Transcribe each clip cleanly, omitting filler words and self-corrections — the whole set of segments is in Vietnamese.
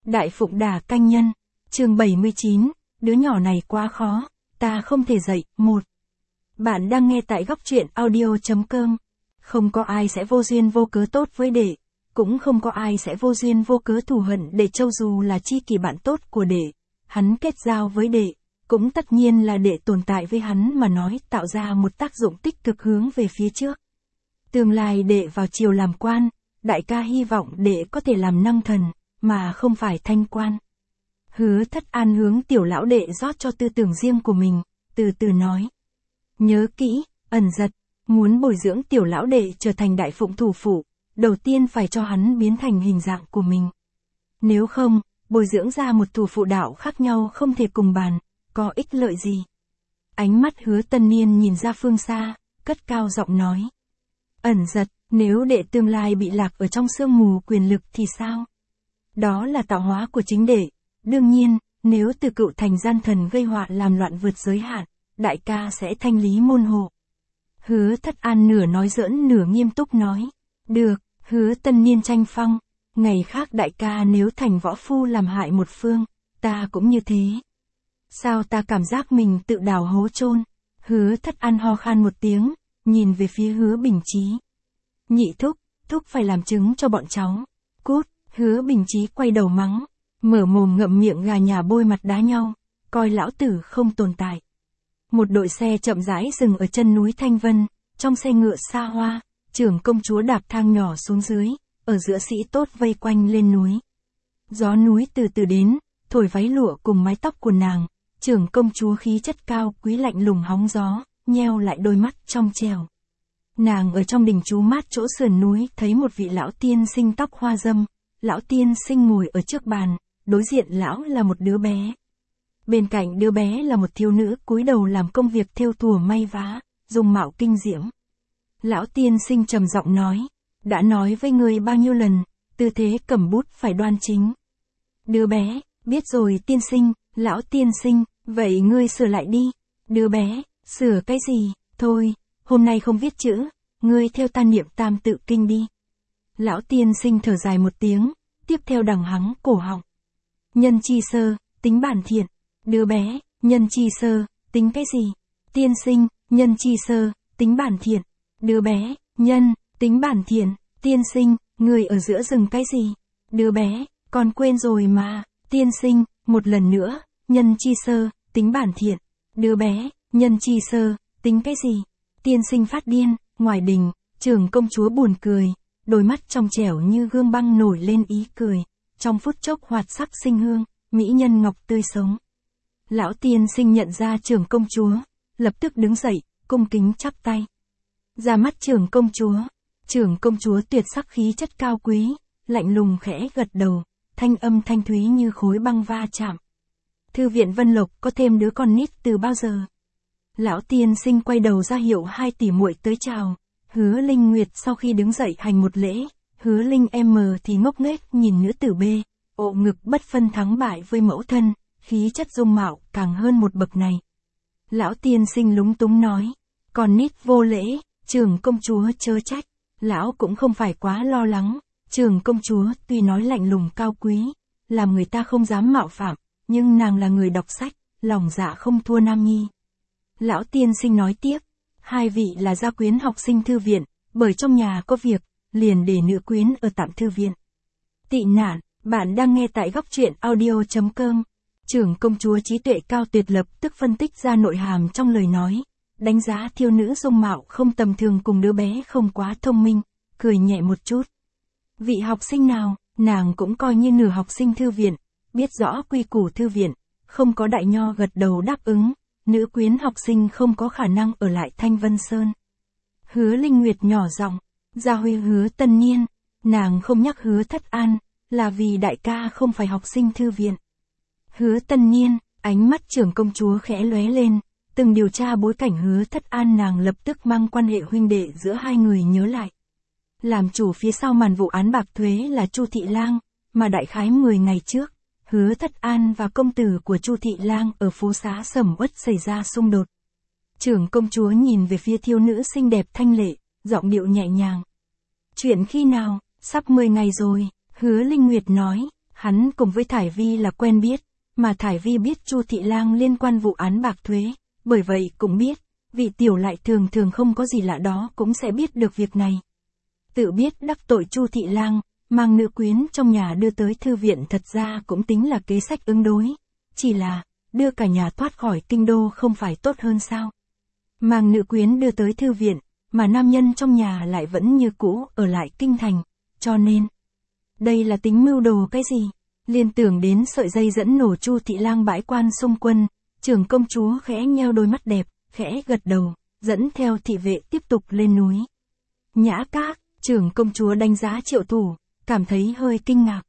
Đại Phụng Đà Canh Nhân, chương 79, đứa nhỏ này quá khó, ta không thể dạy. 1. Bạn đang nghe tại góc truyện audio.com. Không có ai sẽ vô duyên vô cớ tốt với đệ, cũng không có ai sẽ vô duyên vô cớ thù hận đệ. Châu dù là chi kỷ bạn tốt của đệ, hắn kết giao với đệ, cũng tất nhiên là đệ tồn tại với hắn mà nói, tạo ra một tác dụng tích cực hướng về phía trước. Tương lai đệ vào triều làm quan, đại ca hy vọng đệ có thể làm năng thần, mà không phải thanh quan. Hứa Thất An hướng tiểu lão đệ rót cho tư tưởng riêng của mình, từ từ nói. Nhớ kỹ, ẩn giật, muốn bồi dưỡng tiểu lão đệ trở thành đại phụng thủ phủ, đầu tiên phải cho hắn biến thành hình dạng của mình. Nếu không, bồi dưỡng ra một thủ phụ đạo khác nhau không thể cùng bàn, có ích lợi gì. Ánh mắt Hứa Tân Niên nhìn ra phương xa, cất cao giọng nói. Ẩn giật, nếu đệ tương lai bị lạc ở trong sương mù quyền lực thì sao? Đó là tạo hóa của chính đệ. Đương nhiên, nếu từ cựu thành gian thần gây họa làm loạn vượt giới hạn, đại ca sẽ thanh lý môn hộ. Hứa Thất An nửa nói giỡn nửa nghiêm túc nói. Được, Hứa Tân Niên tranh phong. Ngày khác đại ca nếu thành võ phu làm hại một phương, ta cũng như thế. Sao ta cảm giác mình tự đào hố chôn? Hứa Thất An ho khan một tiếng, nhìn về phía Hứa Bình Chí. Nhị thúc, thúc phải làm chứng cho bọn cháu. Cút, Hứa Bình Chí quay đầu mắng, mở mồm ngậm miệng gà nhà bôi mặt đá nhau, coi lão tử không tồn tại. Một đội xe chậm rãi dừng ở chân núi Thanh Vân, trong xe ngựa xa hoa, trưởng công chúa đạp thang nhỏ xuống dưới, ở giữa sĩ tốt vây quanh lên núi. Gió núi từ từ đến, thổi váy lụa cùng mái tóc của nàng, trưởng công chúa khí chất cao quý lạnh lùng hóng gió, nheo lại đôi mắt trong trèo. Nàng ở trong đình chú mát chỗ sườn núi thấy một vị lão tiên sinh tóc hoa dâm, lão tiên sinh ngồi ở trước bàn, đối diện lão là một đứa bé. Bên cạnh đứa bé là một thiếu nữ cúi đầu làm công việc thêu thùa may vá, dung mạo kinh diễm. Lão tiên sinh trầm giọng nói, đã nói với ngươi bao nhiêu lần, tư thế cầm bút phải đoan chính. Đứa bé, biết rồi tiên sinh, lão tiên sinh, vậy ngươi sửa lại đi. Đứa bé, sửa cái gì, thôi, hôm nay không viết chữ, ngươi theo ta niệm tam tự kinh đi. Lão tiên sinh thở dài một tiếng, tiếp theo đằng hắng cổ họng. Nhân chi sơ, tính bản thiện. Đứa bé, nhân chi sơ, tính cái gì? Tiên sinh, nhân chi sơ, tính bản thiện. Đứa bé, nhân, tính bản thiện. Tiên sinh, người ở giữa rừng cái gì? Đứa bé, con quên rồi mà. Tiên sinh, một lần nữa, nhân chi sơ, tính bản thiện. Đứa bé, nhân chi sơ, tính cái gì? Tiên sinh phát điên. Ngoài đình, trưởng công chúa buồn cười, đôi mắt trong trẻo như gương băng nổi lên ý cười, trong phút chốc hoạt sắc sinh hương, mỹ nhân ngọc tươi sống. Lão tiên sinh nhận ra trưởng công chúa, lập tức đứng dậy, cung kính chắp tay. Ra mắt trưởng công chúa tuyệt sắc khí chất cao quý, lạnh lùng khẽ gật đầu, thanh âm thanh thúy như khối băng va chạm. Thư viện Vân Lộc có thêm đứa con nít từ bao giờ? Lão tiên sinh quay đầu ra hiệu hai tỷ muội tới chào. Hứa Linh Nguyệt sau khi đứng dậy hành một lễ, Hứa Linh M thì ngốc nghếch nhìn nữ tử B, ộ ngực bất phân thắng bại với mẫu thân, khí chất dung mạo càng hơn một bậc này. Lão tiên sinh lúng túng nói, còn nít vô lễ, trưởng công chúa chớ trách. Lão cũng không phải quá lo lắng, trưởng công chúa tuy nói lạnh lùng cao quý, làm người ta không dám mạo phạm, nhưng nàng là người đọc sách, lòng dạ không thua nam nhi. Lão tiên sinh nói tiếp, hai vị là gia quyến học sinh thư viện, bởi trong nhà có việc, liền để nữ quyến ở tạm thư viện. Tị nạn, bạn đang nghe tại góc truyện audio.com. Trưởng công chúa trí tuệ cao tuyệt lập tức phân tích ra nội hàm trong lời nói, đánh giá thiếu nữ dung mạo không tầm thường cùng đứa bé không quá thông minh, cười nhẹ một chút. Vị học sinh nào, nàng cũng coi như nửa học sinh thư viện, biết rõ quy củ thư viện, không có đại nho gật đầu đáp ứng. Nữ quyến học sinh không có khả năng ở lại Thanh Vân Sơn. Hứa Linh Nguyệt nhỏ giọng, gia huy Hứa Tân Niên, nàng không nhắc Hứa Thất An, là vì đại ca không phải học sinh thư viện. Hứa Tân Niên, ánh mắt trưởng công chúa khẽ lóe lên, từng điều tra bối cảnh Hứa Thất An nàng lập tức mang quan hệ huynh đệ giữa hai người nhớ lại. Làm chủ phía sau màn vụ án bạc thuế là Chu Thị Lang, mà đại khái 10 ngày trước, Hứa Thất An và công tử của Chu Thị Lang ở phố xá Sầm Uất xảy ra xung đột. Trưởng công chúa nhìn về phía thiếu nữ xinh đẹp thanh lệ, giọng điệu nhẹ nhàng. Chuyện khi nào, sắp 10 ngày rồi, Hứa Linh Nguyệt nói, Hắn cùng với Thải Vi là quen biết, mà Thải Vi biết Chu Thị Lang liên quan vụ án bạc thuế, bởi vậy cũng biết, vị tiểu lại thường thường không có gì lạ đó cũng sẽ biết được việc này. Tự biết đắc tội Chu Thị Lang, mang nữ quyến trong nhà đưa tới thư viện thật ra cũng tính là kế sách ứng đối, chỉ là, đưa cả nhà thoát khỏi kinh đô không phải tốt hơn sao. Mang nữ quyến đưa tới thư viện, mà nam nhân trong nhà lại vẫn như cũ ở lại kinh thành, cho nên, đây là tính mưu đồ cái gì? Liên tưởng đến sợi dây dẫn nổ Chu Thị Lang bãi quan xung quân, trưởng công chúa khẽ nheo đôi mắt đẹp, khẽ gật đầu, dẫn theo thị vệ tiếp tục lên núi. Nhã Các, trưởng công chúa đánh giá Triệu Thủ, cảm thấy hơi kinh ngạc.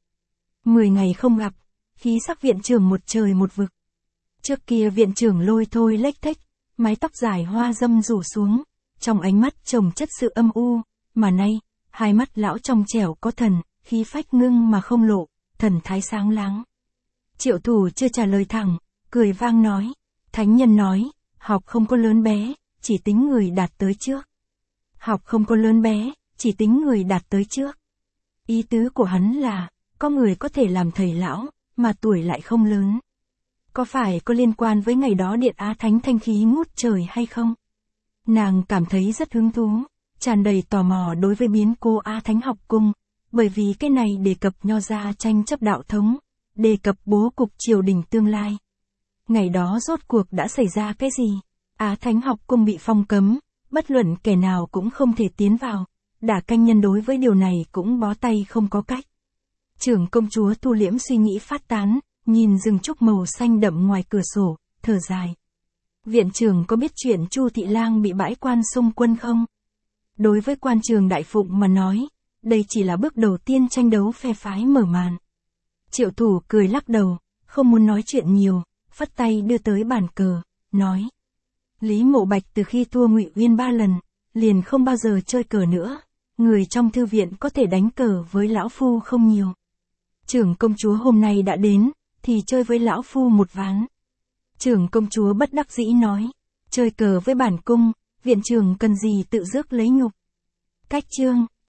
10 ngày không gặp, khí sắc viện trưởng một trời một vực. Trước kia viện trưởng lôi thôi lếch thếch, mái tóc dài hoa dâm rủ xuống, trong ánh mắt chồng chất sự âm u, mà nay, hai mắt lão trong trẻo có thần, khí phách ngưng mà không lộ, thần thái sáng láng. Triệu Thủ chưa trả lời thẳng, cười vang nói, thánh nhân nói, học không có lớn bé, chỉ tính người đạt tới trước. Học không có lớn bé, chỉ tính người đạt tới trước. Ý tứ của hắn là, có người có thể làm thầy lão, mà tuổi lại không lớn. Có phải có liên quan với ngày đó Điện Á Thánh thanh khí ngút trời hay không? Nàng cảm thấy rất hứng thú, tràn đầy tò mò đối với biến cố Á Thánh học cung, bởi vì cái này đề cập nho gia tranh chấp đạo thống, đề cập bố cục triều đình tương lai. Ngày đó rốt cuộc đã xảy ra cái gì? Á Thánh học cung bị phong cấm, bất luận kẻ nào cũng không thể tiến vào, Đả Canh Nhân đối với điều này cũng bó tay không có cách. Trưởng công chúa thu liễm suy nghĩ phát tán, nhìn rừng trúc màu xanh đậm ngoài cửa sổ, thở dài. Viện trưởng có biết chuyện Chu Thị Lang bị bãi quan xung quân không? Đối với quan trường đại phụng mà nói, đây chỉ là bước đầu tiên tranh đấu phe phái mở màn. Triệu Thủ cười lắc đầu, không muốn nói chuyện nhiều, phất tay đưa tới bàn cờ, nói. Lý Mộ Bạch từ khi thua Ngụy Uyên 3 lần, liền không bao giờ chơi cờ nữa, người trong thư viện có thể đánh cờ với lão phu không nhiều. Trưởng công chúa hôm nay đã đến, thì chơi với lão phu một ván. Trưởng công chúa bất đắc dĩ nói, chơi cờ với bản cung, viện trưởng cần gì tự rước lấy nhục. Cách chương